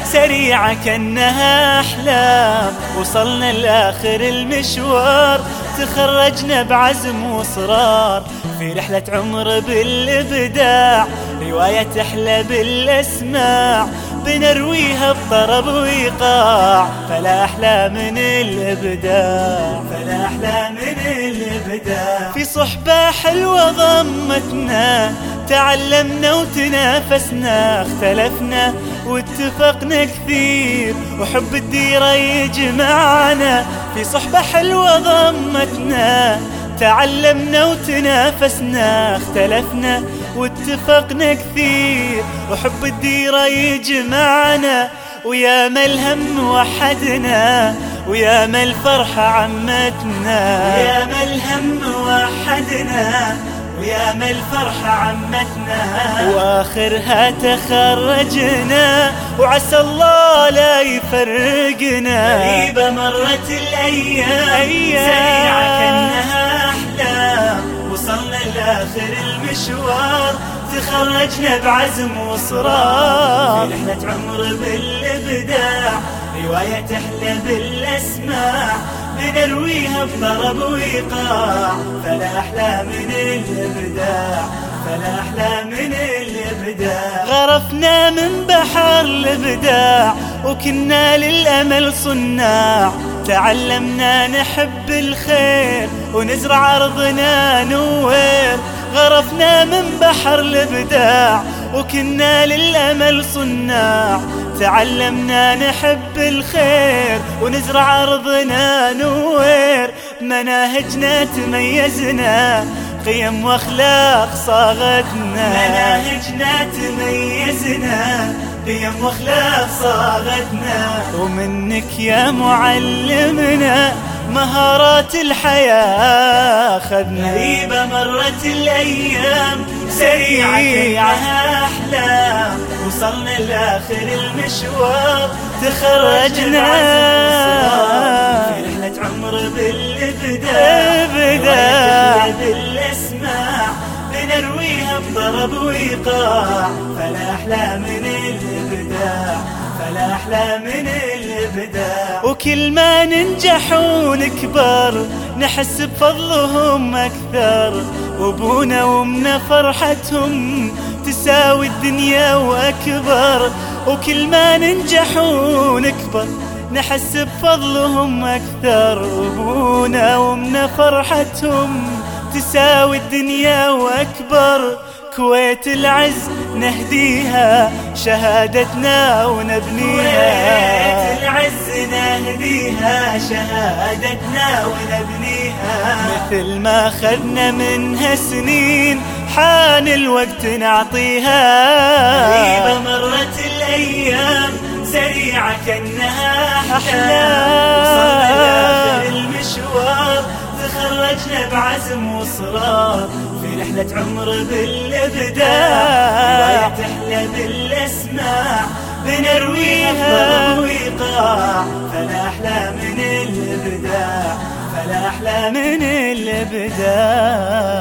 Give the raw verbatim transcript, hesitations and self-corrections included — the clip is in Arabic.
سريعة كأنها أحلام، وصلنا لآخر المشوار، تخرجنا بعزم وإصرار في رحلة عمر بالإبداع، رواية تحلى بالأسماع بنرويها بطرب وإيقاع، فلا أحلى من الإبداع، فلا أحلى من الإبداع. في صحبة حلوة ضمتنا، تعلمنا وتنافسنا، اختلفنا واتفقنا كثير، وحب الديرة يجمعنا. في صحبة حلوة ضمتنا، تعلمنا وتنافسنا، اختلفنا واتفقنا كثير، وحب الديرة يجمعنا. ويا ما الهم وحدنا، ويا ما الفرحة عمتنا، ويا ما الهم وحدنا، ويا ما الفرحة عمتنا. وآخرها تخرجنا، وعسى الله لا يفرقنا. غريبة مرت الأيام، سريعة كأنها أحلام، وصلنا لآخر المشوار، تخرجنا بعزم وإصرار في رحلة عمر بالإبداع، رواية تحلى بالأسماع بنرويها بطرب وإيقاع، فلا أحلى من الإبداع، فلا أحلى من الإبداع. غرفنا من بحر الإبداع، وكنا للأمل صناع، تعلمنا نحب الخير ونزرع أرضنا نوير. غرفنا من بحر الإبداع، وكنا للأمل صناع، تعلمنا نحب الخير ونزرع أرضنا نوير. مناهجنا تميزنا، قيم وأخلاق صاغتنا، مناهجنا تميزنا، قيم وأخلاق صاغتنا. ومنك يا معلمنا مهارات الحياة خذنا. غريبة مرت الأيام، سريعة كأنها أحلام، وصلنا لآخر المشوار، تخرجنا في رحلة عمر بالإبداع، رواية بالأسماع بنرويها بطرب وإيقاع، فلا أحلى من الإبداع، فلا أحلى من الإبداع. وكل ما ننجح ونكبر، نحس بفضلهم أكثر، وابونا وامنا فرحتهم تساوي الدنيا وأكبر. وكل ما ننجح ونكبر، نحس بفضلهم أكثر، وابونا وامنا فرحتهم تساوي الدنيا وأكبر. كويت العز نهديها، شهادتنا ونبنيها، كويت العز نهديها، شهادتنا ونبنيها. مثل ما خذنا منها سنين، حان الوقت نعطيها. غريبة مرت الأيام، سريعة كأنها أحلام، وصلنا لآخر المشوار، تخرجنا بعزم وإصرار في رحلة عمر بالإبداع، رواية تحلى بالأسماع بنرويها بوقاع، فلا أحلى من الإبداع، فلا أحلى من الإبداع.